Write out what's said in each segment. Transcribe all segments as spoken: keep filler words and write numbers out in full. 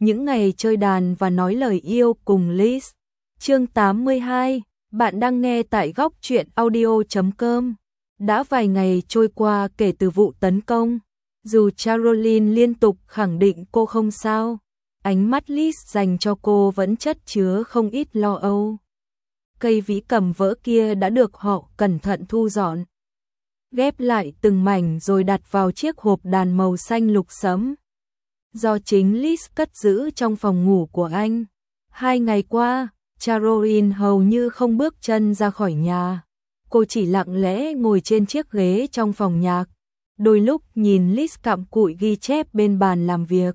những ngày chơi đàn và nói lời yêu cùng Liz. Chương tám mươi hai, bạn đang nghe tại góc truyện audio chấm com. Đã vài ngày trôi qua kể từ vụ tấn công, dù Caroline liên tục khẳng định cô không sao, ánh mắt Liz dành cho cô vẫn chất chứa không ít lo âu. Cây vĩ cầm vỡ kia đã được họ cẩn thận thu dọn, ghép lại từng mảnh rồi đặt vào chiếc hộp đàn màu xanh lục sẫm, do chính Liz cất giữ trong phòng ngủ của anh. Hai ngày qua, Caroline hầu như không bước chân ra khỏi nhà. Cô chỉ lặng lẽ ngồi trên chiếc ghế trong phòng nhạc, đôi lúc nhìn Liz cặm cụi ghi chép bên bàn làm việc,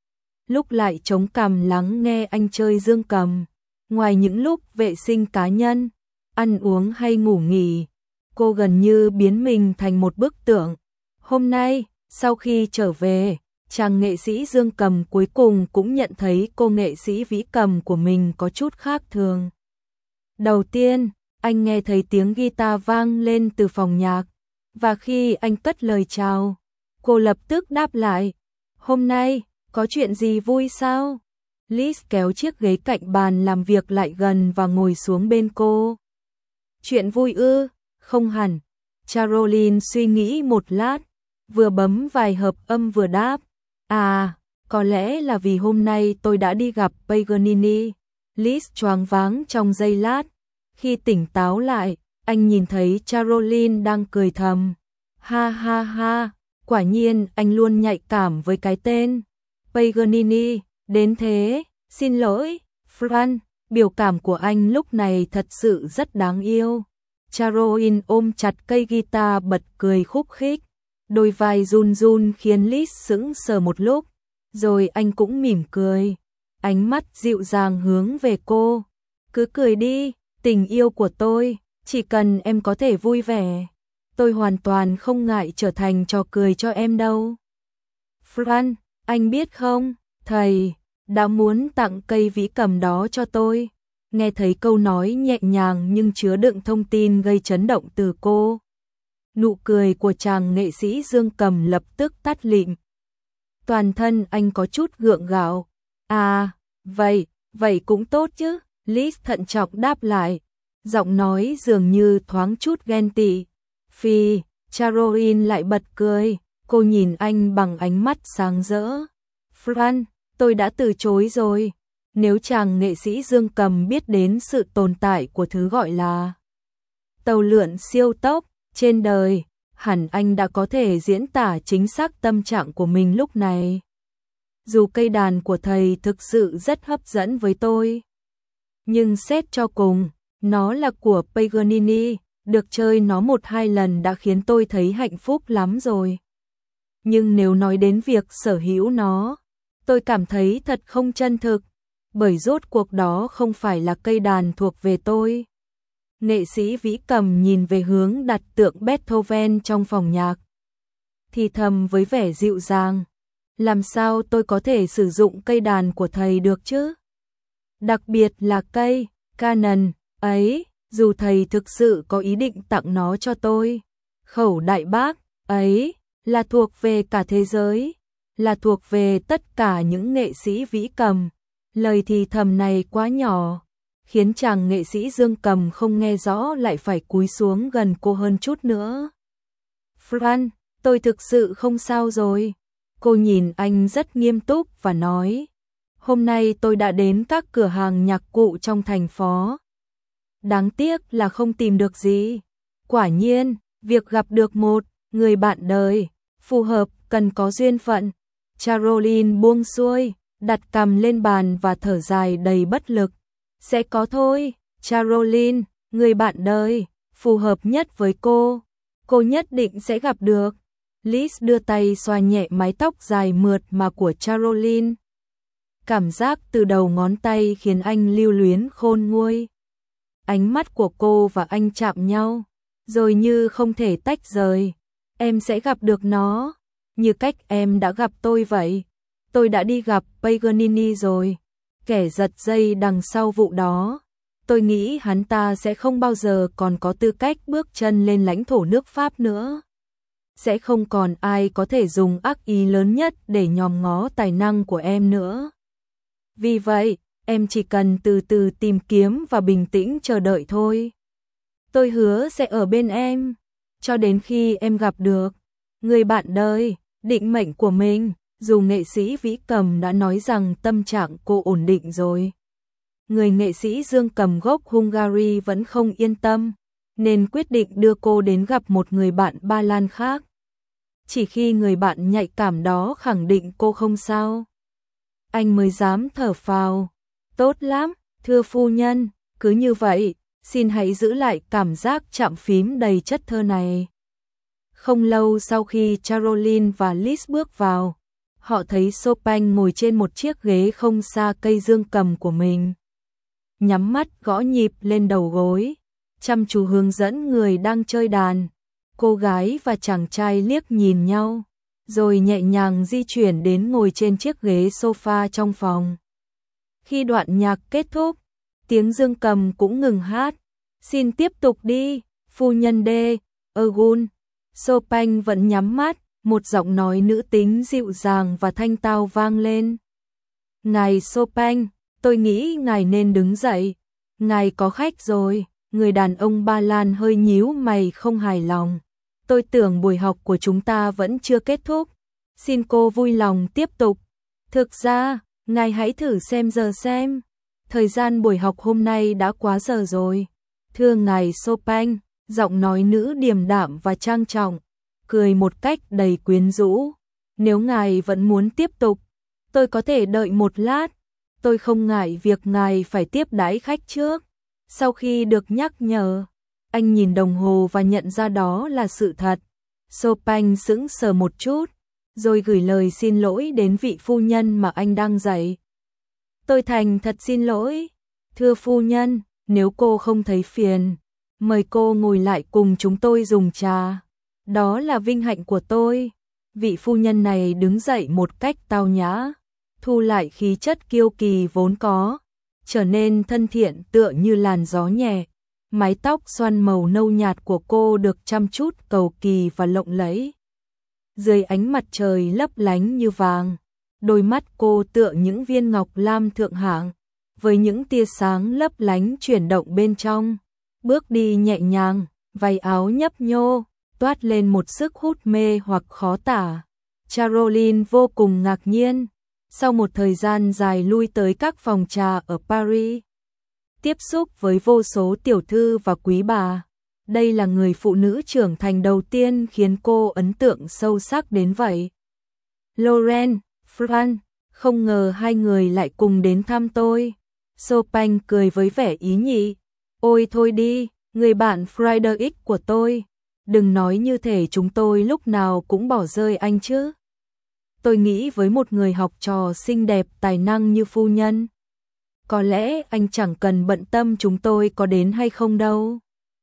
lúc lại chống cằm lắng nghe anh chơi dương cầm. Ngoài những lúc vệ sinh cá nhân, ăn uống hay ngủ nghỉ, cô gần như biến mình thành một bức tượng. Hôm nay, sau khi trở về, chàng nghệ sĩ dương cầm cuối cùng cũng nhận thấy cô nghệ sĩ vĩ cầm của mình có chút khác thường. Đầu tiên, anh nghe thấy tiếng guitar vang lên từ phòng nhạc, và khi anh cất lời chào, cô lập tức đáp lại, "Hôm nay, có chuyện gì vui sao?" Liz kéo chiếc ghế cạnh bàn làm việc lại gần và ngồi xuống bên cô. "Chuyện vui ư?" "Không hẳn." Caroline suy nghĩ một lát, vừa bấm vài hợp âm vừa đáp, "À, có lẽ là vì hôm nay tôi đã đi gặp Paganini." Liz choáng váng trong giây lát. Khi tỉnh táo lại, anh nhìn thấy Caroline đang cười thầm. Ha ha ha, quả nhiên anh luôn nhạy cảm với cái tên Paganini, đến thế, xin lỗi, Fran, biểu cảm của anh lúc này thật sự rất đáng yêu. Caroline ôm chặt cây guitar bật cười khúc khích, đôi vai run run khiến Liz sững sờ một lúc, rồi anh cũng mỉm cười, ánh mắt dịu dàng hướng về cô. "Cứ cười đi, tình yêu của tôi, chỉ cần em có thể vui vẻ, tôi hoàn toàn không ngại trở thành trò cười cho em đâu." "Fran, anh biết không, thầy đã muốn tặng cây vĩ cầm đó cho tôi." Nghe thấy câu nói nhẹ nhàng nhưng chứa đựng thông tin gây chấn động từ cô, nụ cười của chàng nghệ sĩ dương cầm lập tức tắt lịm. Toàn thân anh có chút gượng gạo. "À, vậy, vậy cũng tốt chứ." Liz thận trọng đáp lại, giọng nói dường như thoáng chút ghen tị. Phi, Caroline lại bật cười, cô nhìn anh bằng ánh mắt sáng rỡ. "Fran, tôi đã từ chối rồi." Nếu chàng nghệ sĩ dương cầm biết đến sự tồn tại của thứ gọi là tàu lượn siêu tốc trên đời, hẳn anh đã có thể diễn tả chính xác tâm trạng của mình lúc này. "Dù cây đàn của thầy thực sự rất hấp dẫn với tôi, nhưng xét cho cùng, nó là của Paganini, được chơi nó một hai lần đã khiến tôi thấy hạnh phúc lắm rồi. Nhưng nếu nói đến việc sở hữu nó, tôi cảm thấy thật không chân thực, bởi rốt cuộc đó không phải là cây đàn thuộc về tôi." Nghệ sĩ vĩ cầm nhìn về hướng đặt tượng Beethoven trong phòng nhạc, thì thầm với vẻ dịu dàng, "Làm sao tôi có thể sử dụng cây đàn của thầy được chứ? Đặc biệt là cây Canon ấy, dù thầy thực sự có ý định tặng nó cho tôi. Khẩu đại bác ấy là thuộc về cả thế giới, là thuộc về tất cả những nghệ sĩ vĩ cầm." Lời thì thầm này quá nhỏ, khiến chàng nghệ sĩ dương cầm không nghe rõ lại phải cúi xuống gần cô hơn chút nữa. "Fran, tôi thực sự không sao rồi." Cô nhìn anh rất nghiêm túc và nói, "Hôm nay tôi đã đến các cửa hàng nhạc cụ trong thành phố. Đáng tiếc là không tìm được gì. Quả nhiên, việc gặp được một người bạn đời phù hợp cần có duyên phận." Caroline buông xuôi, đặt cằm lên bàn và thở dài đầy bất lực. "Sẽ có thôi, Caroline, người bạn đời phù hợp nhất với cô, cô nhất định sẽ gặp được." Liz đưa tay xoa nhẹ mái tóc dài mượt mà của Caroline. Cảm giác từ đầu ngón tay khiến anh lưu luyến khôn nguôi. Ánh mắt của cô và anh chạm nhau, rồi như không thể tách rời. "Em sẽ gặp được nó, như cách em đã gặp tôi vậy. Tôi đã đi gặp Paganini rồi, kẻ giật dây đằng sau vụ đó. Tôi nghĩ hắn ta sẽ không bao giờ còn có tư cách bước chân lên lãnh thổ nước Pháp nữa. Sẽ không còn ai có thể dùng ác ý lớn nhất để nhòm ngó tài năng của em nữa." Vì vậy, em chỉ cần từ từ tìm kiếm và bình tĩnh chờ đợi thôi. Tôi hứa sẽ ở bên em, cho đến khi em gặp được người bạn đời, định mệnh của mình. Dù nghệ sĩ Vĩ Cầm đã nói rằng tâm trạng cô ổn định rồi, người nghệ sĩ Dương Cầm gốc Hungary vẫn không yên tâm, nên quyết định đưa cô đến gặp một người bạn Ba Lan khác. Chỉ khi người bạn nhạy cảm đó khẳng định cô không sao, anh mới dám thở phào. Tốt lắm, thưa phu nhân, cứ như vậy, xin hãy giữ lại cảm giác chạm phím đầy chất thơ này. Không lâu sau khi Caroline và Liz bước vào, họ thấy Chopin ngồi trên một chiếc ghế không xa cây dương cầm của mình. Nhắm mắt gõ nhịp lên đầu gối, chăm chú hướng dẫn người đang chơi đàn. Cô gái và chàng trai liếc nhìn nhau, rồi nhẹ nhàng di chuyển đến ngồi trên chiếc ghế sofa trong phòng. Khi đoạn nhạc kết thúc, tiếng dương cầm cũng ngừng hát. Xin tiếp tục đi, phu nhân De Ergun. Chopin vẫn nhắm mắt, một giọng nói nữ tính dịu dàng và thanh tao vang lên. Ngài Chopin, tôi nghĩ ngài nên đứng dậy. Ngài có khách rồi. Người đàn ông Ba Lan hơi nhíu mày không hài lòng. Tôi tưởng buổi học của chúng ta vẫn chưa kết thúc. Xin cô vui lòng tiếp tục. Thực ra, ngài hãy thử xem giờ xem. Thời gian buổi học hôm nay đã quá giờ rồi. Thưa ngài Chopin, giọng nói nữ điềm đạm và trang trọng, cười một cách đầy quyến rũ. Nếu ngài vẫn muốn tiếp tục, tôi có thể đợi một lát. Tôi không ngại việc ngài phải tiếp đãi khách trước. Sau khi được nhắc nhở, anh nhìn đồng hồ và nhận ra đó là sự thật. Chopin sững sờ một chút, rồi gửi lời xin lỗi đến vị phu nhân mà anh đang dạy. Tôi thành thật xin lỗi. Thưa phu nhân, nếu cô không thấy phiền, mời cô ngồi lại cùng chúng tôi dùng trà. Đó là vinh hạnh của tôi. Vị phu nhân này đứng dậy một cách tao nhã, thu lại khí chất kiêu kỳ vốn có, trở nên thân thiện tựa như làn gió nhẹ. Mái tóc xoăn màu nâu nhạt của cô được chăm chút cầu kỳ và lộng lẫy. Dưới ánh mặt trời lấp lánh như vàng, đôi mắt cô tựa những viên ngọc lam thượng hạng, với những tia sáng lấp lánh chuyển động bên trong. Bước đi nhẹ nhàng, váy áo nhấp nhô, toát lên một sức hút mê hoặc khó tả. Caroline vô cùng ngạc nhiên. Sau một thời gian dài lui tới các phòng trà ở Paris, tiếp xúc với vô số tiểu thư và quý bà, đây là người phụ nữ trưởng thành đầu tiên khiến cô ấn tượng sâu sắc đến vậy. Laurent, Fran, không ngờ hai người lại cùng đến thăm tôi. Chopin cười với vẻ ý nhị. Ôi thôi đi, người bạn Frederick của tôi, đừng nói như thể chúng tôi lúc nào cũng bỏ rơi anh chứ. Tôi nghĩ với một người học trò xinh đẹp tài năng như phu nhân, có lẽ anh chẳng cần bận tâm chúng tôi có đến hay không đâu.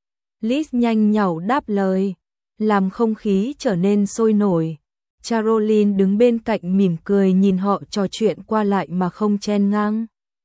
Liz nhanh nhảu đáp lời, làm không khí trở nên sôi nổi. Caroline đứng bên cạnh mỉm cười nhìn họ trò chuyện qua lại mà không chen ngang.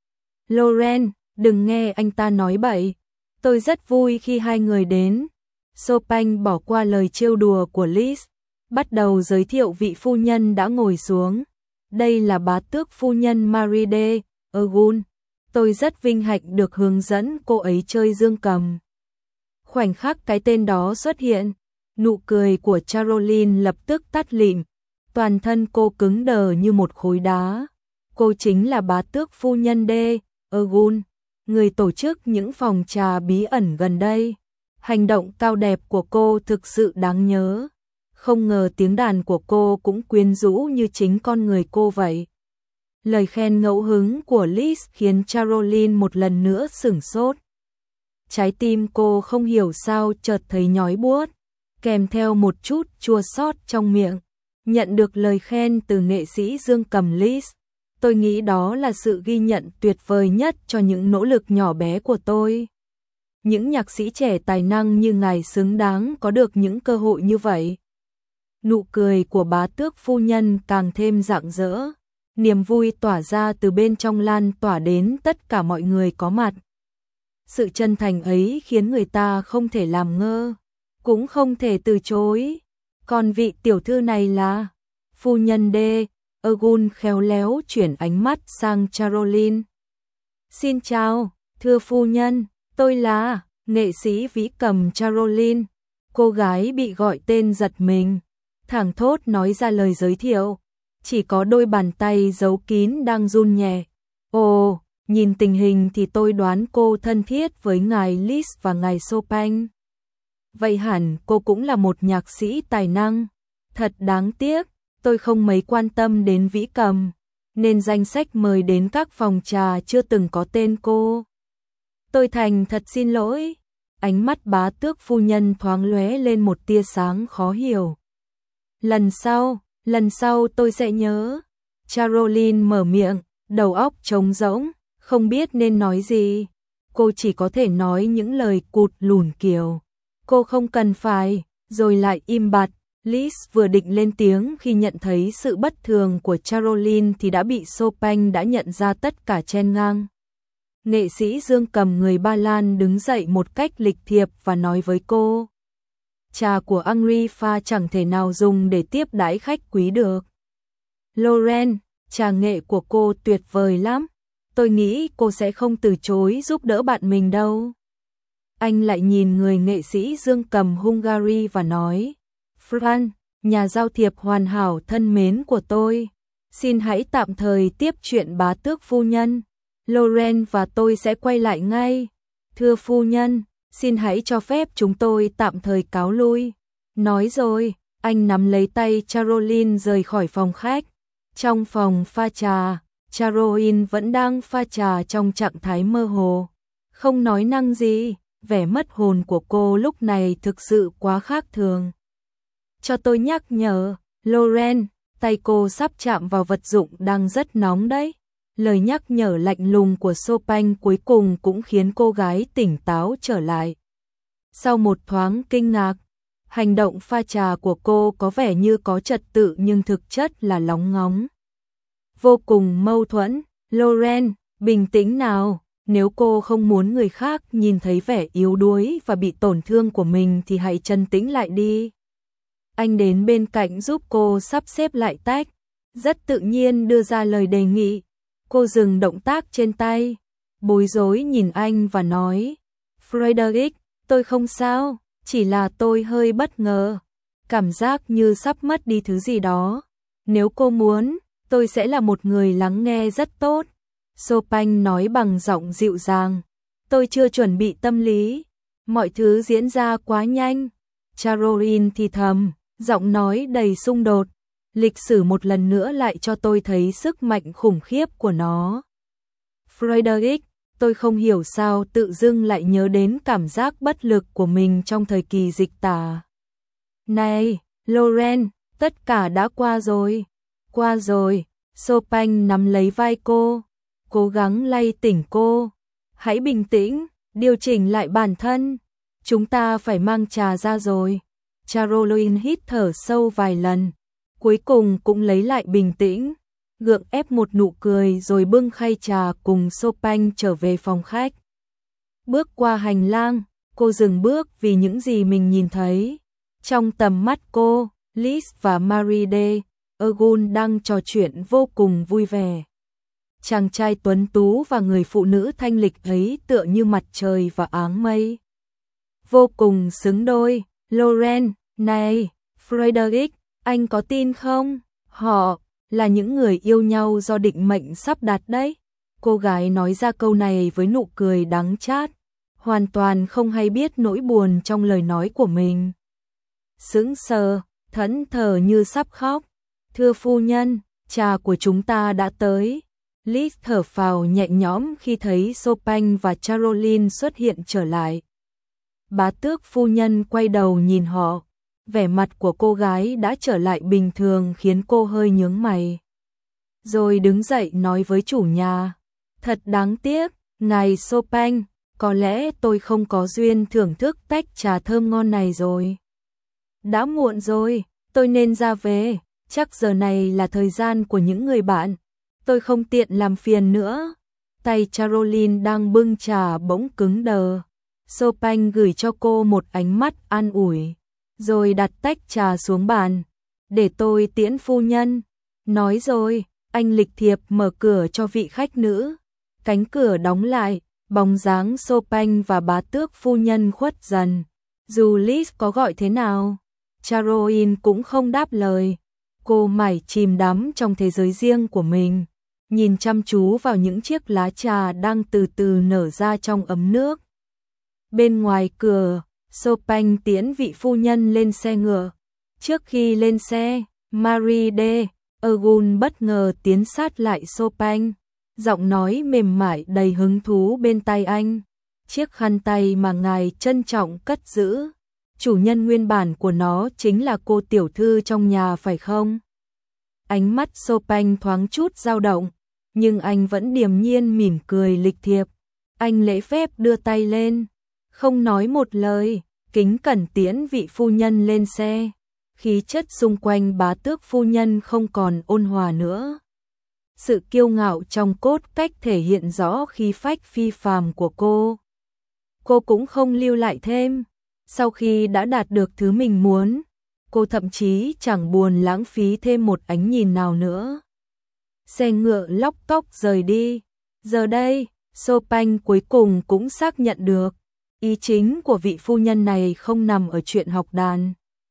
Laurent, đừng nghe anh ta nói bậy. Tôi rất vui khi hai người đến. Chopin bỏ qua lời trêu đùa của Liz, bắt đầu giới thiệu vị phu nhân đã ngồi xuống. Đây là bá tước phu nhân Marie de Ergun. Tôi rất vinh hạnh được hướng dẫn cô ấy chơi dương cầm. Khoảnh khắc cái tên đó xuất hiện, nụ cười của Caroline lập tức tắt lịm. Toàn thân cô cứng đờ như một khối đá. Cô chính là bá tước phu nhân de Ergun, người tổ chức những phòng trà bí ẩn gần đây. Hành động cao đẹp của cô thực sự đáng nhớ. Không ngờ tiếng đàn của cô cũng quyến rũ như chính con người cô vậy. Lời khen ngẫu hứng của Liz khiến Caroline một lần nữa sửng sốt. Trái tim cô không hiểu sao chợt thấy nhói buốt, kèm theo một chút chua xót trong miệng. Nhận được lời khen từ nghệ sĩ dương cầm Liz, tôi nghĩ đó là sự ghi nhận tuyệt vời nhất cho những nỗ lực nhỏ bé của tôi. Những nhạc sĩ trẻ tài năng như ngài xứng đáng có được những cơ hội như vậy. Nụ cười của bá tước phu nhân càng thêm rạng rỡ. Niềm vui tỏa ra từ bên trong lan tỏa đến tất cả mọi người có mặt. Sự chân thành ấy khiến người ta không thể làm ngơ, cũng không thể từ chối. Còn vị tiểu thư này là phu nhân de Egun khéo léo chuyển ánh mắt sang Caroline. Xin chào, thưa phu nhân, tôi là nghệ sĩ vĩ cầm Caroline. Cô gái bị gọi tên giật mình, thảng thốt nói ra lời giới thiệu, chỉ có đôi bàn tay giấu kín đang run nhẹ. Ồ, nhìn tình hình thì tôi đoán cô thân thiết với ngài Liszt và ngài Chopin. Vậy hẳn cô cũng là một nhạc sĩ tài năng. Thật đáng tiếc, tôi không mấy quan tâm đến vĩ cầm, nên danh sách mời đến các phòng trà chưa từng có tên cô. Tôi thành thật xin lỗi. Ánh mắt bá tước phu nhân thoáng lóe lên một tia sáng khó hiểu. Lần sau, lần sau tôi sẽ nhớ. Caroline mở miệng, đầu óc trống rỗng, không biết nên nói gì. Cô chỉ có thể nói những lời cụt lủn kiểu. Cô không cần phải, rồi lại im bặt. Liszt vừa định lên tiếng khi nhận thấy sự bất thường của Caroline thì đã bị Chopin đã nhận ra tất cả chen ngang. Nghệ sĩ dương cầm người Ba Lan đứng dậy một cách lịch thiệp và nói với cô. Trà của Henri pha chẳng thể nào dùng để tiếp đãi khách quý được. Lauren, trà nghệ của cô tuyệt vời lắm. Tôi nghĩ cô sẽ không từ chối giúp đỡ bạn mình đâu. Anh lại nhìn người nghệ sĩ dương cầm Hungary và nói. Franz, nhà giao thiệp hoàn hảo thân mến của tôi, xin hãy tạm thời tiếp chuyện bá tước phu nhân. Lauren và tôi sẽ quay lại ngay. Thưa phu nhân, xin hãy cho phép chúng tôi tạm thời cáo lui. Nói rồi, anh nắm lấy tay Caroline rời khỏi phòng khách. Trong phòng pha trà, Caroline vẫn đang pha trà trong trạng thái mơ hồ, không nói năng gì. Vẻ mất hồn của cô lúc này thực sự quá khác thường. Cho tôi nhắc nhở, Lauren, tay cô sắp chạm vào vật dụng đang rất nóng đấy. Lời nhắc nhở lạnh lùng của Chopin cuối cùng cũng khiến cô gái tỉnh táo trở lại. Sau một thoáng kinh ngạc, hành động pha trà của cô có vẻ như có trật tự nhưng thực chất là lóng ngóng. Vô cùng mâu thuẫn. Lauren, bình tĩnh nào, nếu cô không muốn người khác nhìn thấy vẻ yếu đuối và bị tổn thương của mình thì hãy trấn tĩnh lại đi. Anh đến bên cạnh giúp cô sắp xếp lại tách, rất tự nhiên đưa ra lời đề nghị. Cô dừng động tác trên tay, bối rối nhìn anh và nói, Frederick, tôi không sao, chỉ là tôi hơi bất ngờ, cảm giác như sắp mất đi thứ gì đó. Nếu cô muốn, tôi sẽ là một người lắng nghe rất tốt. Chopin nói bằng giọng dịu dàng, tôi chưa chuẩn bị tâm lý, mọi thứ diễn ra quá nhanh. Caroline thì thầm, giọng nói đầy xung đột, lịch sử một lần nữa lại cho tôi thấy sức mạnh khủng khiếp của nó. Frederick, tôi không hiểu sao tự dưng lại nhớ đến cảm giác bất lực của mình trong thời kỳ dịch tả. Này, Lauren, tất cả đã qua rồi. Qua rồi. Chopin nắm lấy vai cô, cố gắng lay tỉnh cô. Hãy bình tĩnh, điều chỉnh lại bản thân. Chúng ta phải mang trà ra rồi. Caroline hít thở sâu vài lần, cuối cùng cũng lấy lại bình tĩnh, gượng ép một nụ cười rồi bưng khay trà cùng Chopin trở về phòng khách. Bước qua hành lang, cô dừng bước vì những gì mình nhìn thấy. Trong tầm mắt cô, Liszt và Marie de Egun đang trò chuyện vô cùng vui vẻ. Chàng trai tuấn tú và người phụ nữ thanh lịch ấy tựa như mặt trời và áng mây. Vô cùng xứng đôi. Lauren, này, Frederick, anh có tin không? Họ là những người yêu nhau do định mệnh sắp đặt đấy. Cô gái nói ra câu này với nụ cười đắng chát, hoàn toàn không hay biết nỗi buồn trong lời nói của mình. Sững sờ, thẫn thờ như sắp khóc. Thưa phu nhân, trà của chúng ta đã tới. Liszt thở phào nhẹ nhõm khi thấy Chopin và Caroline xuất hiện trở lại. Bá tước phu nhân quay đầu nhìn họ, vẻ mặt của cô gái đã trở lại bình thường khiến cô hơi nhướng mày. Rồi đứng dậy nói với chủ nhà, thật đáng tiếc, ngài Chopin, có lẽ tôi không có duyên thưởng thức tách trà thơm ngon này rồi. Đã muộn rồi, tôi nên ra về, chắc giờ này là thời gian của những người bạn, tôi không tiện làm phiền nữa. Tay Caroline đang bưng trà bỗng cứng đờ. Chopin gửi cho cô một ánh mắt an ủi, rồi đặt tách trà xuống bàn. Để tôi tiễn phu nhân. Nói rồi, anh lịch thiệp mở cửa cho vị khách nữ. Cánh cửa đóng lại, bóng dáng Chopin và bá tước phu nhân khuất dần. Dù Liz có gọi thế nào, Caroline cũng không đáp lời. Cô mải chìm đắm trong thế giới riêng của mình, nhìn chăm chú vào những chiếc lá trà đang từ từ nở ra trong ấm nước. Bên ngoài cửa, Chopin tiễn vị phu nhân lên xe ngựa. Trước khi lên xe, Marie de Aiguille bất ngờ tiến sát lại Chopin, giọng nói mềm mại đầy hứng thú bên tai anh. Chiếc khăn tay mà ngài trân trọng cất giữ, chủ nhân nguyên bản của nó chính là cô tiểu thư trong nhà phải không? Ánh mắt Chopin thoáng chút dao động, nhưng anh vẫn điềm nhiên mỉm cười lịch thiệp. Anh lễ phép đưa tay lên, không nói một lời, kính cẩn tiễn vị phu nhân lên xe. Khí chất xung quanh bá tước phu nhân không còn ôn hòa nữa. Sự kiêu ngạo trong cốt cách thể hiện rõ khí phách phi phàm của cô. Cô cũng không lưu lại thêm. Sau khi đã đạt được thứ mình muốn, cô thậm chí chẳng buồn lãng phí thêm một ánh nhìn nào nữa. Xe ngựa lóc cóc rời đi. Giờ đây, Chopin cuối cùng cũng xác nhận được, ý chính của vị phu nhân này không nằm ở chuyện học đàn,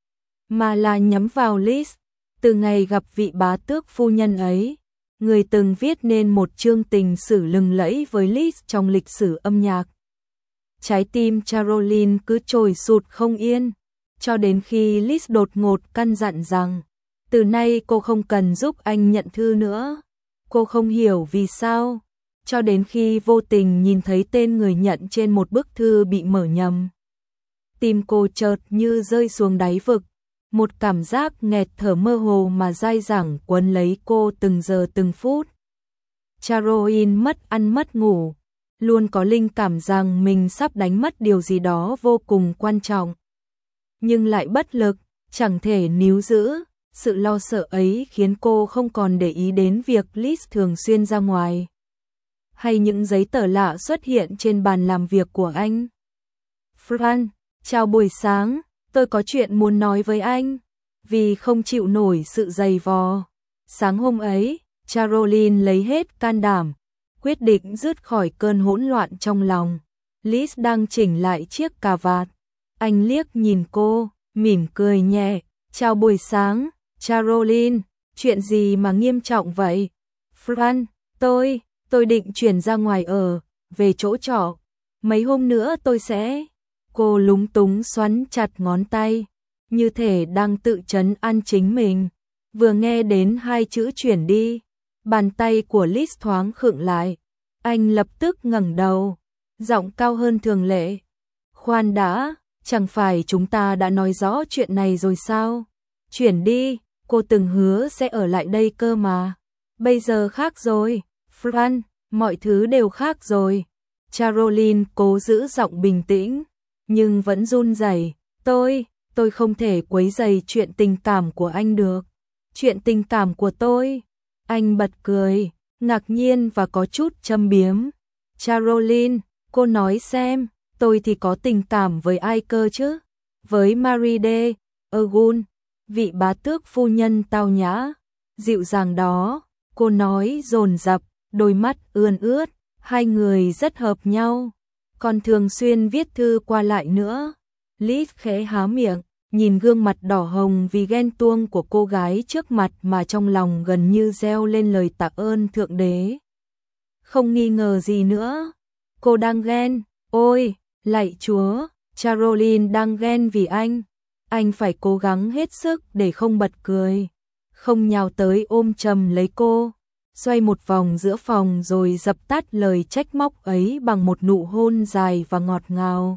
mà là nhắm vào Liz. Từ ngày gặp vị bá tước phu nhân ấy, người từng viết nên một chương tình sử lừng lẫy với Liz trong lịch sử âm nhạc. Trái tim Caroline cứ trồi sụt không yên, cho đến khi Liz đột ngột căn dặn rằng, từ nay cô không cần giúp anh nhận thư nữa. Cô không hiểu vì sao, cho đến khi vô tình nhìn thấy tên người nhận trên một bức thư bị mở nhầm. Tim cô chợt như rơi xuống đáy vực, một cảm giác nghẹt thở mơ hồ mà dai dẳng quấn lấy cô từng giờ từng phút. Caroline mất ăn mất ngủ, luôn có linh cảm rằng mình sắp đánh mất điều gì đó vô cùng quan trọng. Nhưng lại bất lực, chẳng thể níu giữ. Sự lo sợ ấy khiến cô không còn để ý đến việc Liz thường xuyên ra ngoài, hay những giấy tờ lạ xuất hiện trên bàn làm việc của anh. Fran, chào buổi sáng, tôi có chuyện muốn nói với anh. Vì không chịu nổi sự dày vò, sáng hôm ấy, Caroline lấy hết can đảm, quyết định dứt khỏi cơn hỗn loạn trong lòng. Liz đang chỉnh lại chiếc cà vạt. Anh liếc nhìn cô, mỉm cười nhẹ. Chào buổi sáng, Caroline, chuyện gì mà nghiêm trọng vậy? Fran, tôi, tôi định chuyển ra ngoài ở, về chỗ trọ. Mấy hôm nữa tôi sẽ... Cô lúng túng xoắn chặt ngón tay, như thể đang tự trấn an chính mình. Vừa nghe đến hai chữ chuyển đi, bàn tay của Liz thoáng khựng lại. Anh lập tức ngẩng đầu, giọng cao hơn thường lệ. Khoan đã, chẳng phải chúng ta đã nói rõ chuyện này rồi sao? Chuyển đi, cô từng hứa sẽ ở lại đây cơ mà. Bây giờ khác rồi, Fran, mọi thứ đều khác rồi. Caroline cố giữ giọng bình tĩnh, nhưng vẫn run rẩy. Tôi, tôi không thể quấy rầy chuyện tình cảm của anh được. Chuyện tình cảm của tôi? Anh bật cười, ngạc nhiên và có chút châm biếm. Caroline, cô nói xem, tôi thì có tình cảm với ai cơ chứ? Với Marie de Aiguille, vị bá tước phu nhân tao nhã, dịu dàng đó. Cô nói dồn dập, đôi mắt ươn ướt. Hai người rất hợp nhau, còn thường xuyên viết thư qua lại nữa. Liz khẽ há miệng, nhìn gương mặt đỏ hồng vì ghen tuông của cô gái trước mặt mà trong lòng gần như reo lên lời tạ ơn Thượng Đế. Không nghi ngờ gì nữa, cô đang ghen. Ôi, lạy Chúa, Caroline đang ghen vì anh. Anh phải cố gắng hết sức để không bật cười, không nhào tới ôm chầm lấy cô, xoay một vòng giữa phòng rồi dập tắt lời trách móc ấy bằng một nụ hôn dài và ngọt ngào.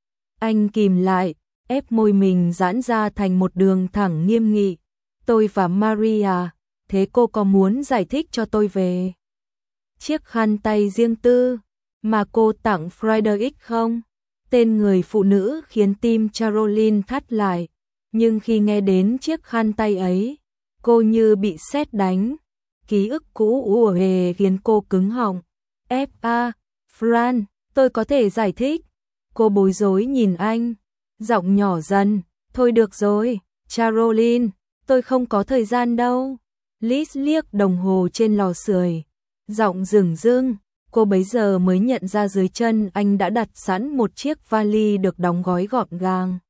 Anh kìm lại, ép môi mình giãn ra thành một đường thẳng nghiêm nghị. Tôi và Maria, thế cô có muốn giải thích cho tôi về chiếc khăn tay riêng tư mà cô tặng Frederick không? Tên người phụ nữ khiến tim Caroline thắt lại, nhưng khi nghe đến chiếc khăn tay ấy, cô như bị sét đánh. Ký ức cũ ùa về khiến cô cứng họng. F A, Fran, tôi có thể giải thích. Cô bối rối nhìn anh, giọng nhỏ dần. Thôi được rồi, Caroline, tôi không có thời gian đâu. Liz liếc đồng hồ trên lò sưởi, giọng rừng rưng, cô bấy giờ mới nhận ra dưới chân anh đã đặt sẵn một chiếc vali được đóng gói gọn gàng.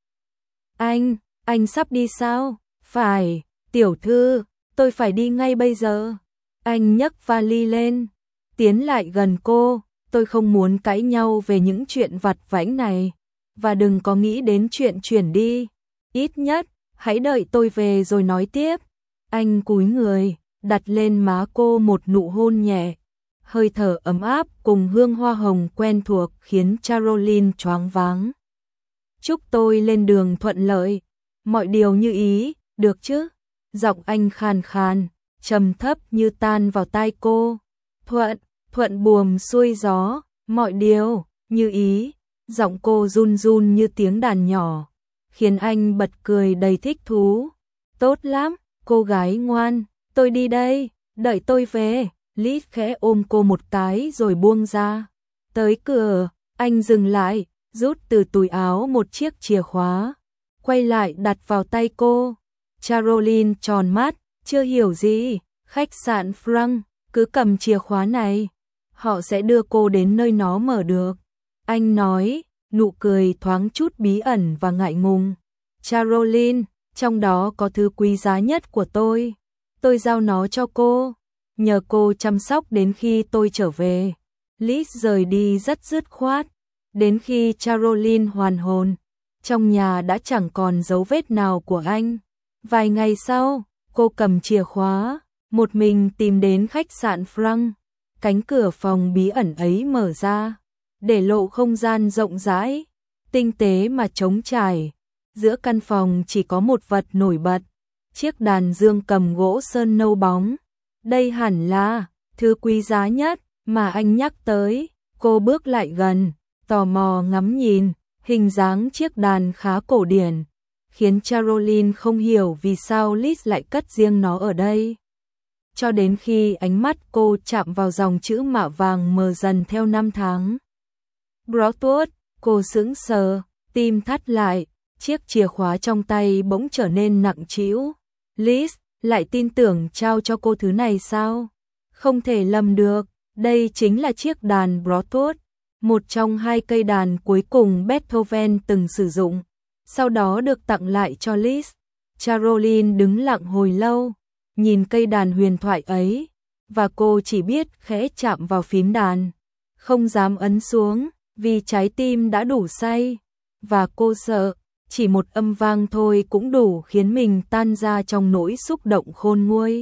Anh, anh sắp đi sao? Phải, tiểu thư, tôi phải đi ngay bây giờ. Anh nhấc vali lên, tiến lại gần cô, tôi không muốn cãi nhau về những chuyện vặt vãnh này, và đừng có nghĩ đến chuyện chuyển đi. Ít nhất, hãy đợi tôi về rồi nói tiếp. Anh cúi người, đặt lên má cô một nụ hôn nhẹ. Hơi thở ấm áp cùng hương hoa hồng quen thuộc khiến Caroline choáng váng. Chúc tôi lên đường thuận lợi, mọi điều như ý, được chứ? Giọng anh khàn khàn, trầm thấp như tan vào tai cô. Thuận, thuận buồm xuôi gió, mọi điều, như ý. Giọng cô run run như tiếng đàn nhỏ, khiến anh bật cười đầy thích thú. Tốt lắm, cô gái ngoan, tôi đi đây, đợi tôi về. Liz khẽ ôm cô một cái rồi buông ra. Tới cửa, anh dừng lại, rút từ túi áo một chiếc chìa khóa, quay lại đặt vào tay cô. Caroline tròn mắt, chưa hiểu gì. Khách sạn Frank, cứ cầm chìa khóa này, họ sẽ đưa cô đến nơi nó mở được. Anh nói, nụ cười thoáng chút bí ẩn và ngại ngùng. Caroline, trong đó có thứ quý giá nhất của tôi. Tôi giao nó cho cô, nhờ cô chăm sóc đến khi tôi trở về. Liz rời đi rất dứt khoát. Đến khi Caroline hoàn hồn, trong nhà đã chẳng còn dấu vết nào của anh. Vài ngày sau, cô cầm chìa khóa, một mình tìm đến khách sạn Frank. Cánh cửa phòng bí ẩn ấy mở ra, để lộ không gian rộng rãi, tinh tế mà trống trải. Giữa căn phòng chỉ có một vật nổi bật, chiếc đàn dương cầm gỗ sơn nâu bóng. Đây hẳn là thứ quý giá nhất mà anh nhắc tới. Cô bước lại gần, tò mò ngắm nhìn, hình dáng chiếc đàn khá cổ điển, khiến Caroline không hiểu vì sao Liz lại cất riêng nó ở đây. Cho đến khi ánh mắt cô chạm vào dòng chữ mạ vàng mờ dần theo năm tháng. Broadwood, cô sững sờ, tim thắt lại, chiếc chìa khóa trong tay bỗng trở nên nặng trĩu. Liz lại tin tưởng trao cho cô thứ này sao? Không thể lầm được, đây chính là chiếc đàn Broadwood, một trong hai cây đàn cuối cùng Beethoven từng sử dụng, sau đó được tặng lại cho Liz. Caroline đứng lặng hồi lâu, nhìn cây đàn huyền thoại ấy, và cô chỉ biết khẽ chạm vào phím đàn, không dám ấn xuống, vì trái tim đã đủ say, và cô sợ, chỉ một âm vang thôi cũng đủ khiến mình tan ra trong nỗi xúc động khôn nguôi.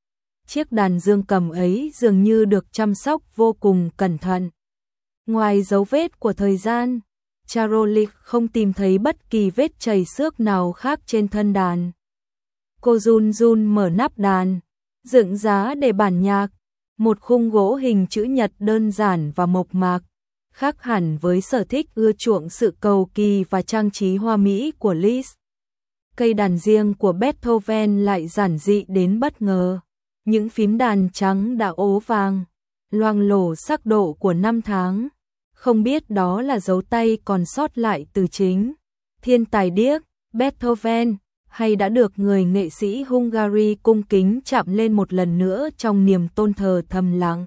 Chiếc đàn dương cầm ấy dường như được chăm sóc vô cùng cẩn thận. Ngoài dấu vết của thời gian, Caroline không tìm thấy bất kỳ vết chảy xước nào khác trên thân đàn. Cô run run mở nắp đàn, dựng giá để bản nhạc, một khung gỗ hình chữ nhật đơn giản và mộc mạc, khác hẳn với sở thích ưa chuộng sự cầu kỳ và trang trí hoa mỹ của Liz. Cây đàn riêng của Beethoven lại giản dị đến bất ngờ, những phím đàn trắng đã ố vàng, loang lổ sắc độ của năm tháng. Không biết đó là dấu tay còn sót lại từ chính thiên tài điếc Beethoven, hay đã được người nghệ sĩ Hungary cung kính chạm lên một lần nữa trong niềm tôn thờ thầm lặng.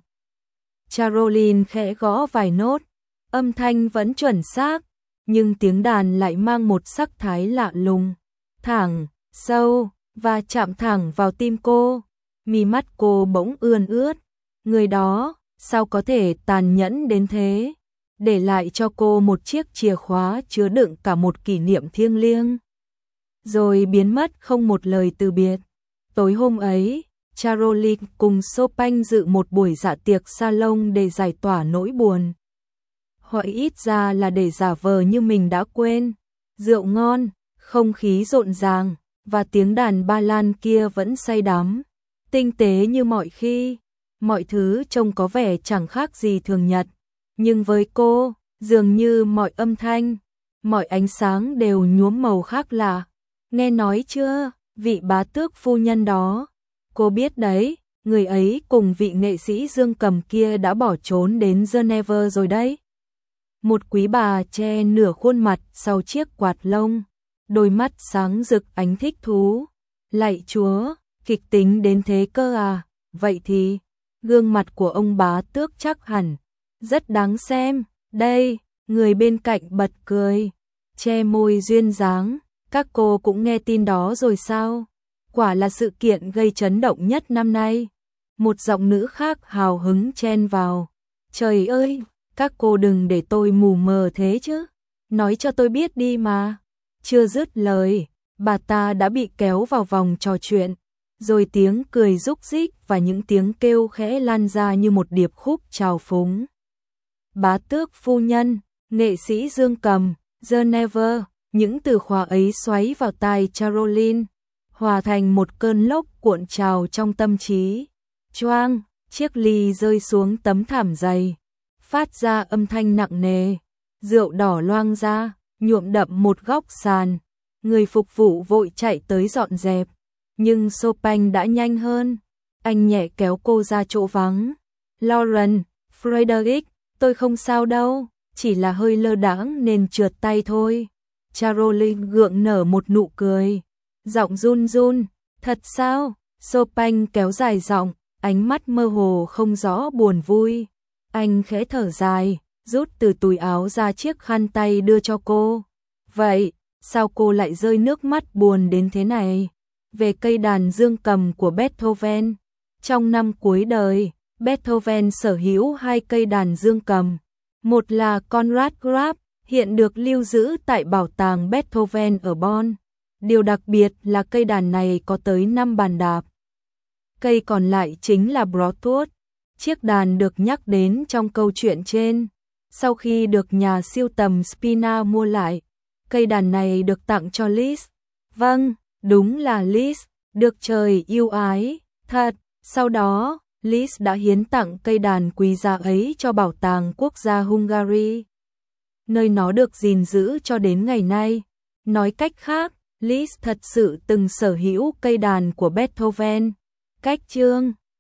Caroline khẽ gõ vài nốt, âm thanh vẫn chuẩn xác, nhưng tiếng đàn lại mang một sắc thái lạ lùng, thẳng, sâu, và chạm thẳng vào tim cô. Mí mắt cô bỗng ươn ướt, người đó, sao có thể tàn nhẫn đến thế, để lại cho cô một chiếc chìa khóa chứa đựng cả một kỷ niệm thiêng liêng, rồi biến mất không một lời từ biệt. Tối hôm ấy, Caroline cùng Chopin dự một buổi dạ tiệc salon để giải tỏa nỗi buồn, hoặc ít ra là để giả vờ như mình đã quên. Rượu ngon, không khí rộn ràng, và tiếng đàn ba lan kia vẫn say đắm, tinh tế như mọi khi. Mọi thứ trông có vẻ chẳng khác gì thường nhật, nhưng với cô, dường như mọi âm thanh, mọi ánh sáng đều nhuốm màu khác lạ. Nghe nói chưa, vị bá tước phu nhân đó, cô biết đấy, người ấy cùng vị nghệ sĩ dương cầm kia đã bỏ trốn đến Geneva rồi đấy. Một quý bà che nửa khuôn mặt sau chiếc quạt lông, đôi mắt sáng rực ánh thích thú. Lạy Chúa, Kịch tính đến thế cơ à, vậy thì, gương mặt của ông bá tước chắc hẳn, rất đáng xem, đây, người bên cạnh bật cười, che môi duyên dáng, các cô cũng nghe tin đó rồi sao? Quả là sự kiện gây chấn động nhất năm nay. Một giọng nữ khác hào hứng chen vào, trời ơi, các cô đừng để tôi mù mờ thế chứ, nói cho tôi biết đi mà. Chưa dứt lời, bà ta đã bị kéo vào vòng trò chuyện, rồi tiếng cười rúc rích và những tiếng kêu khẽ lan ra như một điệp khúc trào phúng. Bá tước phu nhân, nghệ sĩ Dương Cầm, Geneva, những từ khóa ấy xoáy vào tai Caroline, hòa thành một cơn lốc cuộn trào trong tâm trí. Choang, chiếc ly rơi xuống tấm thảm dày, phát ra âm thanh nặng nề, rượu đỏ loang ra, nhuộm đậm một góc sàn. Người phục vụ vội chạy tới dọn dẹp, nhưng Chopin đã nhanh hơn. Anh nhẹ kéo cô ra chỗ vắng. Lauren, Frederick, tôi không sao đâu, chỉ là hơi lơ đãng nên trượt tay thôi. Caroline gượng nở một nụ cười, giọng run run, thật sao? Chopin kéo dài giọng, ánh mắt mơ hồ không rõ buồn vui. Anh khẽ thở dài, rút từ túi áo ra chiếc khăn tay đưa cho cô. Vậy, sao cô lại rơi nước mắt buồn đến thế này? Về cây đàn dương cầm của Beethoven. Trong năm cuối đời, Beethoven sở hữu hai cây đàn dương cầm. Một là Conrad Graf, hiện được lưu giữ tại bảo tàng Beethoven ở Bonn. Điều đặc biệt là cây đàn này có tới năm bàn đạp. Cây còn lại chính là Bluetooth, chiếc đàn được nhắc đến trong câu chuyện trên. Sau khi được nhà siêu tầm Spina mua lại, cây đàn này được tặng cho Liszt. Vâng, đúng là Liszt, được trời yêu ái, thật. Sau đó, Liszt đã hiến tặng cây đàn quý giá ấy cho Bảo tàng Quốc gia Hungary, nơi nó được gìn giữ cho đến ngày nay. Nói cách khác, Liszt thật sự từng sở hữu cây đàn của Beethoven. Cách chương